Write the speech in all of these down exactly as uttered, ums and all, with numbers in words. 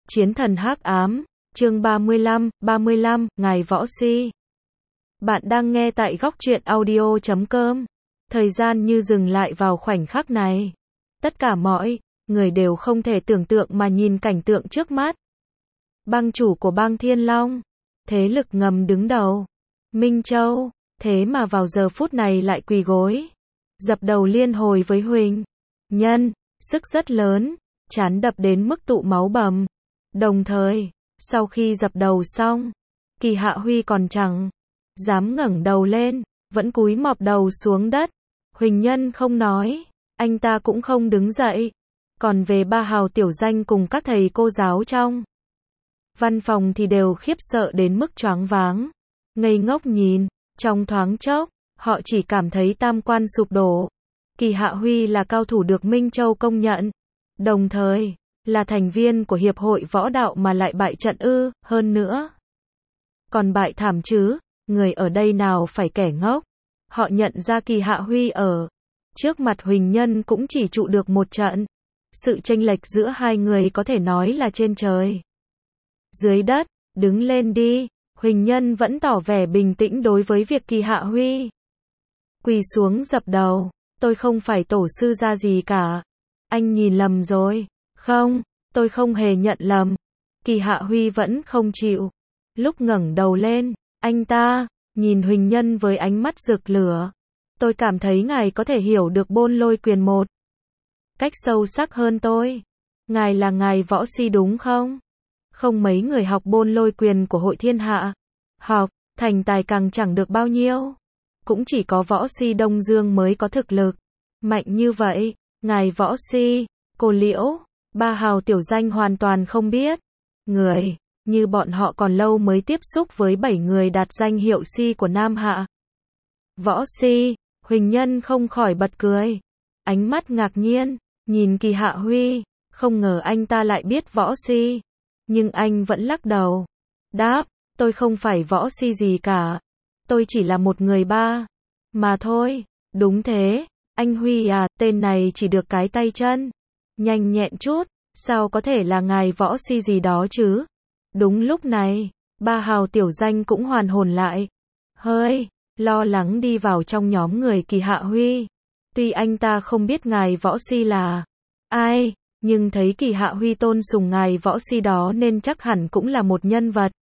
Chiến thần hắc ám, chương ba mươi lăm, ba mươi lăm, Ngài Võ Si. Bạn đang nghe tại góc truyện audio chấm com. Thời gian như dừng lại vào khoảnh khắc này. Tất cả mọi người đều không thể tưởng tượng mà nhìn cảnh tượng trước mắt. Bang chủ của bang Thiên Long, thế lực ngầm đứng đầu, Minh Châu, thế mà vào giờ phút này lại quỳ gối, dập đầu liên hồi với Huỳnh Nhân, sức rất lớn, trán đập đến mức tụ máu bầm. Đồng thời, sau khi dập đầu xong, Kỳ Hạ Huy còn chẳng dám ngẩng đầu lên, vẫn cúi mọp đầu xuống đất. Huỳnh Nhân không nói, anh ta cũng không đứng dậy. Còn về ba hào tiểu danh cùng các thầy cô giáo trong văn phòng thì đều khiếp sợ đến mức choáng váng, ngây ngốc nhìn. Trong thoáng chốc, họ chỉ cảm thấy tam quan sụp đổ. Kỳ Hạ Huy là cao thủ được Minh Châu công nhận, đồng thời là thành viên của hiệp hội võ đạo mà lại bại trận ư, hơn nữa còn bại thảm chứ. Người ở đây nào phải kẻ ngốc. Họ nhận ra Kỳ Hạ Huy ở trước mặt Huỳnh Nhân cũng chỉ trụ được một trận. Sự chênh lệch giữa hai người có thể nói là trên trời dưới đất. Đứng lên đi. Huỳnh Nhân vẫn tỏ vẻ bình tĩnh đối với việc Kỳ Hạ Huy quỳ xuống dập đầu. Tôi không phải tổ sư gia gì cả. Anh nhìn lầm rồi. Không, tôi không hề nhận lầm. Kỳ Hạ Huy vẫn không chịu. Lúc ngẩng đầu lên, anh ta nhìn Huỳnh Nhân với ánh mắt rực lửa. Tôi cảm thấy ngài có thể hiểu được Bôn Lôi Quyền một cách sâu sắc hơn tôi. Ngài là ngài Võ Si đúng không? Không mấy người học Bôn Lôi Quyền của Hội Thiên Hạ. Học, thành tài càng chẳng được bao nhiêu. Cũng chỉ có Võ Si Đông Dương mới có thực lực mạnh như vậy. Ngài Võ Si, cô Liễu, ba hào tiểu danh hoàn toàn không biết. Người như bọn họ còn lâu mới tiếp xúc với bảy người đạt danh hiệu Si của Nam Hạ. Võ Si, Huỳnh Nhân không khỏi bật cười. Ánh mắt ngạc nhiên, nhìn Kỳ Hạ Huy, không ngờ anh ta lại biết Võ Si. Nhưng anh vẫn lắc đầu. Đáp, tôi không phải Võ Si gì cả. Tôi chỉ là một người ba mà thôi. Đúng thế, anh Huy à, tên này chỉ được cái tay chân nhanh nhẹn chút, sao có thể là ngài Võ Si gì đó chứ? Đúng lúc này, ba hào tiểu danh cũng hoàn hồn lại. Hơi lo lắng đi vào trong nhóm người Kỳ Hạ Huy. Tuy anh ta không biết ngài Võ Si là ai, nhưng thấy Kỳ Hạ Huy tôn sùng ngài Võ Si đó nên chắc hẳn cũng là một nhân vật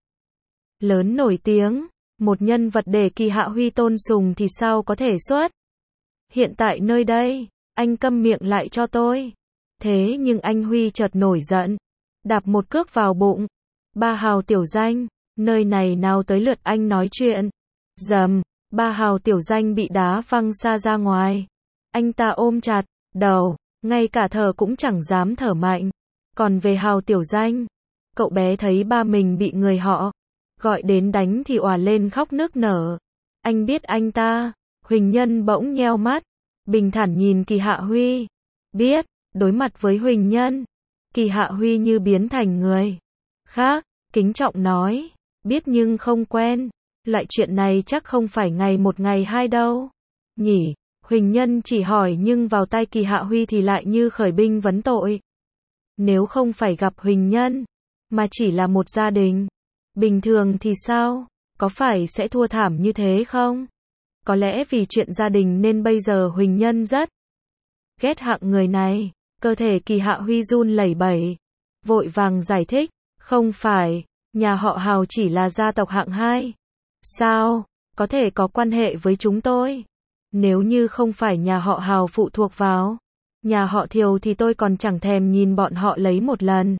lớn nổi tiếng. Một nhân vật để Kỳ Hạ Huy tôn sùng thì sao có thể xuất hiện tại nơi đây. Anh câm miệng lại cho tôi. Thế nhưng anh Huy chợt nổi giận, đạp một cước vào bụng. Ba hào tiểu danh, nơi này nào tới lượt anh nói chuyện. Dầm, ba hào tiểu danh bị đá văng xa ra ngoài. Anh ta ôm chặt đầu, ngay cả thở cũng chẳng dám thở mạnh. Còn về hào tiểu danh, cậu bé thấy ba mình bị người họ gọi đến đánh thì òa lên khóc nức nở. Anh biết anh ta. Huỳnh Nhân bỗng nheo mắt, bình thản nhìn Kỳ Hạ Huy. Biết, đối mặt với Huỳnh Nhân, Kỳ Hạ Huy như biến thành người khác, kính trọng nói. Biết nhưng không quen. Loại chuyện này chắc không phải ngày một ngày hai đâu. Nhỉ? Huỳnh Nhân chỉ hỏi nhưng vào tai Kỳ Hạ Huy thì lại như khởi binh vấn tội. Nếu không phải gặp Huỳnh Nhân, mà chỉ là một gia đình bình thường thì sao? Có phải sẽ thua thảm như thế không? Có lẽ vì chuyện gia đình nên bây giờ Huỳnh Nhân rất ghét hạng người này. Cơ thể Kỳ Hạ Huy run lẩy bẩy, vội vàng giải thích. Không phải, nhà họ Hào chỉ là gia tộc hạng hai. Sao? Có thể có quan hệ với chúng tôi. Nếu như không phải nhà họ Hào phụ thuộc vào nhà họ Thiều thì tôi còn chẳng thèm nhìn bọn họ lấy một lần.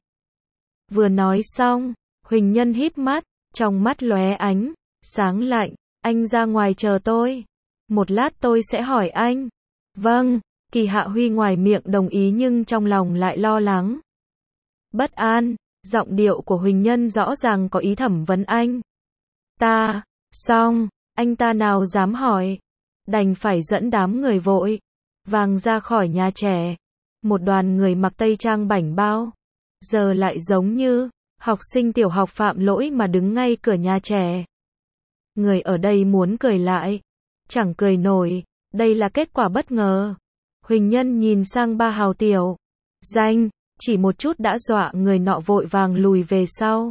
Vừa nói xong, Huỳnh Nhân híp mắt, trong mắt lóe ánh sáng lạnh. Anh ra ngoài chờ tôi. Một lát tôi sẽ hỏi anh. Vâng. Kỳ Hạ Huy ngoài miệng đồng ý nhưng trong lòng lại lo lắng, bất an. Giọng điệu của Huỳnh Nhân rõ ràng có ý thẩm vấn anh ta. Xong, anh ta nào dám hỏi, đành phải dẫn đám người vội vàng ra khỏi nhà trẻ. Một đoàn người mặc tây trang bảnh bao, giờ lại giống như học sinh tiểu học phạm lỗi mà đứng ngay cửa nhà trẻ. Người ở đây muốn cười lại, chẳng cười nổi. Đây là kết quả bất ngờ. Huỳnh Nhân nhìn sang ba hào tiểu danh, chỉ một chút đã dọa người nọ vội vàng lùi về sau.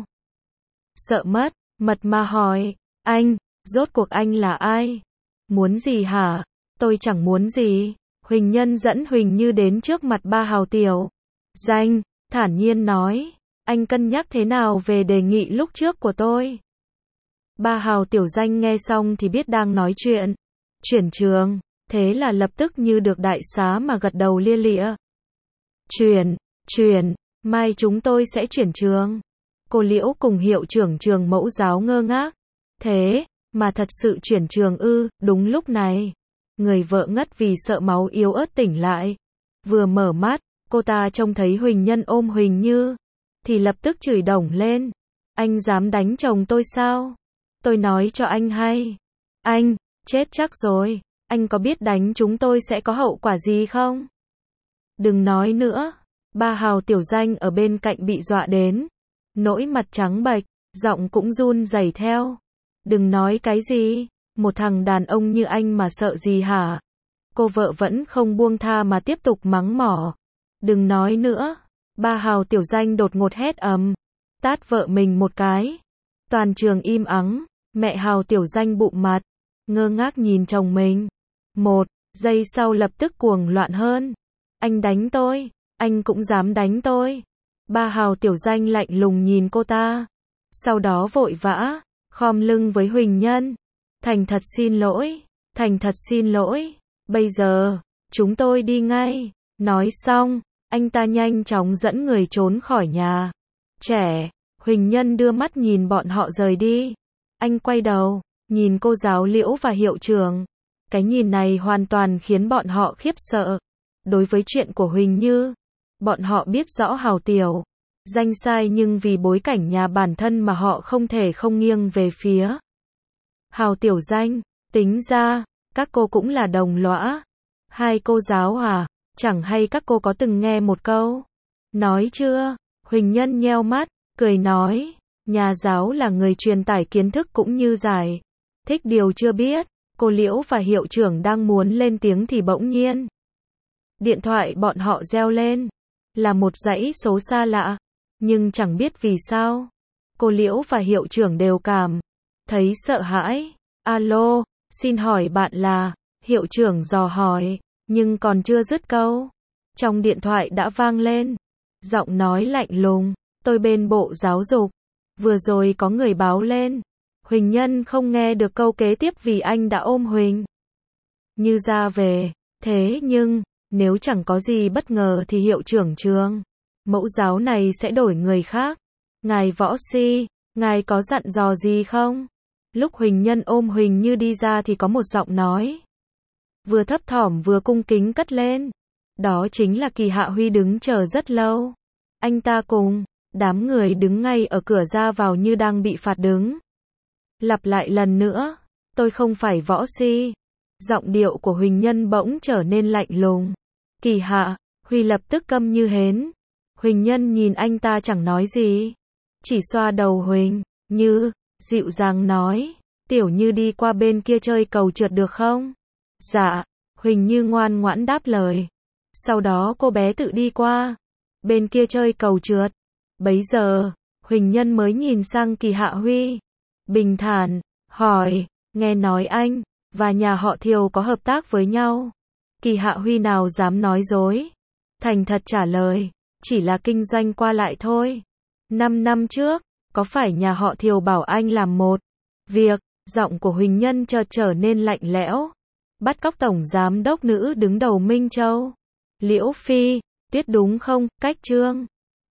Sợ mất, mật mà hỏi, anh, rốt cuộc anh là ai? Muốn gì hả? Tôi chẳng muốn gì. Huỳnh Nhân dẫn Huỳnh Như đến trước mặt ba Hào Tiểu Danh, thản nhiên nói, anh cân nhắc thế nào về đề nghị lúc trước của tôi? Ba Hào Tiểu Danh nghe xong thì biết đang nói chuyện chuyển trường, thế là lập tức như được đại xá mà gật đầu lia lịa. Chuyển, chuyển, mai chúng tôi sẽ chuyển trường. Cô Liễu cùng hiệu trưởng trường mẫu giáo ngơ ngác. Thế, mà thật sự chuyển trường ư? Đúng lúc này, người vợ ngất vì sợ máu yếu ớt tỉnh lại. Vừa mở mắt, cô ta trông thấy Huỳnh Nhân ôm Huỳnh Như, thì lập tức chửi đổng lên. Anh dám đánh chồng tôi sao? Tôi nói cho anh hay. Anh, chết chắc rồi. Anh có biết đánh chúng tôi sẽ có hậu quả gì không? Đừng nói nữa. Ba Hào Tiểu Danh ở bên cạnh bị dọa đến, nỗi mặt trắng bệch, giọng cũng run rẩy theo. Đừng nói cái gì, một thằng đàn ông như anh mà sợ gì hả? Cô vợ vẫn không buông tha mà tiếp tục mắng mỏ. Đừng nói nữa. Ba Hào Tiểu Danh đột ngột hét ầm, tát vợ mình một cái. Toàn trường im ắng, mẹ Hào Tiểu Danh bụm mặt, ngơ ngác nhìn chồng mình. Một giây sau lập tức cuồng loạn hơn. Anh đánh tôi, anh cũng dám đánh tôi. Ba Hào Tiểu Danh lạnh lùng nhìn cô ta, sau đó vội vã khom lưng với Huỳnh Nhân. Thành thật xin lỗi, thành thật xin lỗi, bây giờ chúng tôi đi ngay. Nói xong, anh ta nhanh chóng dẫn người trốn khỏi nhà trẻ. Huỳnh Nhân đưa mắt nhìn bọn họ rời đi. Anh quay đầu, nhìn cô giáo Liễu và hiệu trưởng. Cái nhìn này hoàn toàn khiến bọn họ khiếp sợ. Đối với chuyện của Huỳnh Như, bọn họ biết rõ Hào Tiểu Danh sai, nhưng vì bối cảnh nhà bản thân mà họ không thể không nghiêng về phía Hào Tiểu Danh. Tính ra, các cô cũng là đồng lõa. Hai cô giáo à, chẳng hay các cô có từng nghe một câu nói chưa? Huỳnh Nhân nheo mắt, cười nói, nhà giáo là người truyền tải kiến thức cũng như giải thích điều chưa biết. Cô Liễu và hiệu trưởng đang muốn lên tiếng thì bỗng nhiên điện thoại bọn họ reo lên, là một dãy số xa lạ, nhưng chẳng biết vì sao, cô Liễu và hiệu trưởng đều cảm thấy sợ hãi. Alo, xin hỏi bạn là? Hiệu trưởng dò hỏi, nhưng còn chưa dứt câu, trong điện thoại đã vang lên giọng nói lạnh lùng, tôi bên Bộ Giáo dục, vừa rồi có người báo lên. Huỳnh Nhân không nghe được câu kế tiếp vì anh đã ôm Huỳnh Như ra về. Thế nhưng, nếu chẳng có gì bất ngờ thì hiệu trưởng trường mẫu giáo này sẽ đổi người khác. Ngài Võ Si, ngài có dặn dò gì không? Lúc Huỳnh Nhân ôm Huỳnh Như đi ra thì có một giọng nói vừa thấp thỏm vừa cung kính cất lên. Đó chính là Kỳ Hạ Huy đứng chờ rất lâu. Anh ta cùng đám người đứng ngay ở cửa ra vào như đang bị phạt đứng. Lặp lại lần nữa, tôi không phải Võ Si. Giọng điệu của Huỳnh Nhân bỗng trở nên lạnh lùng. Kỳ Hạ Huy lập tức câm như hến. Huỳnh Nhân nhìn anh ta chẳng nói gì, chỉ xoa đầu Huỳnh Như, dịu dàng nói, Tiểu Như đi qua bên kia chơi cầu trượt được không? Dạ. Huỳnh Như ngoan ngoãn đáp lời. Sau đó cô bé tự đi qua bên kia chơi cầu trượt. Bấy giờ, Huỳnh Nhân mới nhìn sang Kỳ Hạ Huy, bình thản hỏi, nghe nói anh và nhà họ Thiều có hợp tác với nhau? Kỳ Hạ Huy nào dám nói dối, thành thật trả lời, chỉ là kinh doanh qua lại thôi. Năm năm trước, có phải nhà họ Thiều bảo anh làm một việc? Giọng của Huỳnh Nhân chợt trở nên lạnh lẽo. Bắt cóc tổng giám đốc nữ đứng đầu Minh Châu, Liễu Phi Tuyết đúng không? Cách chương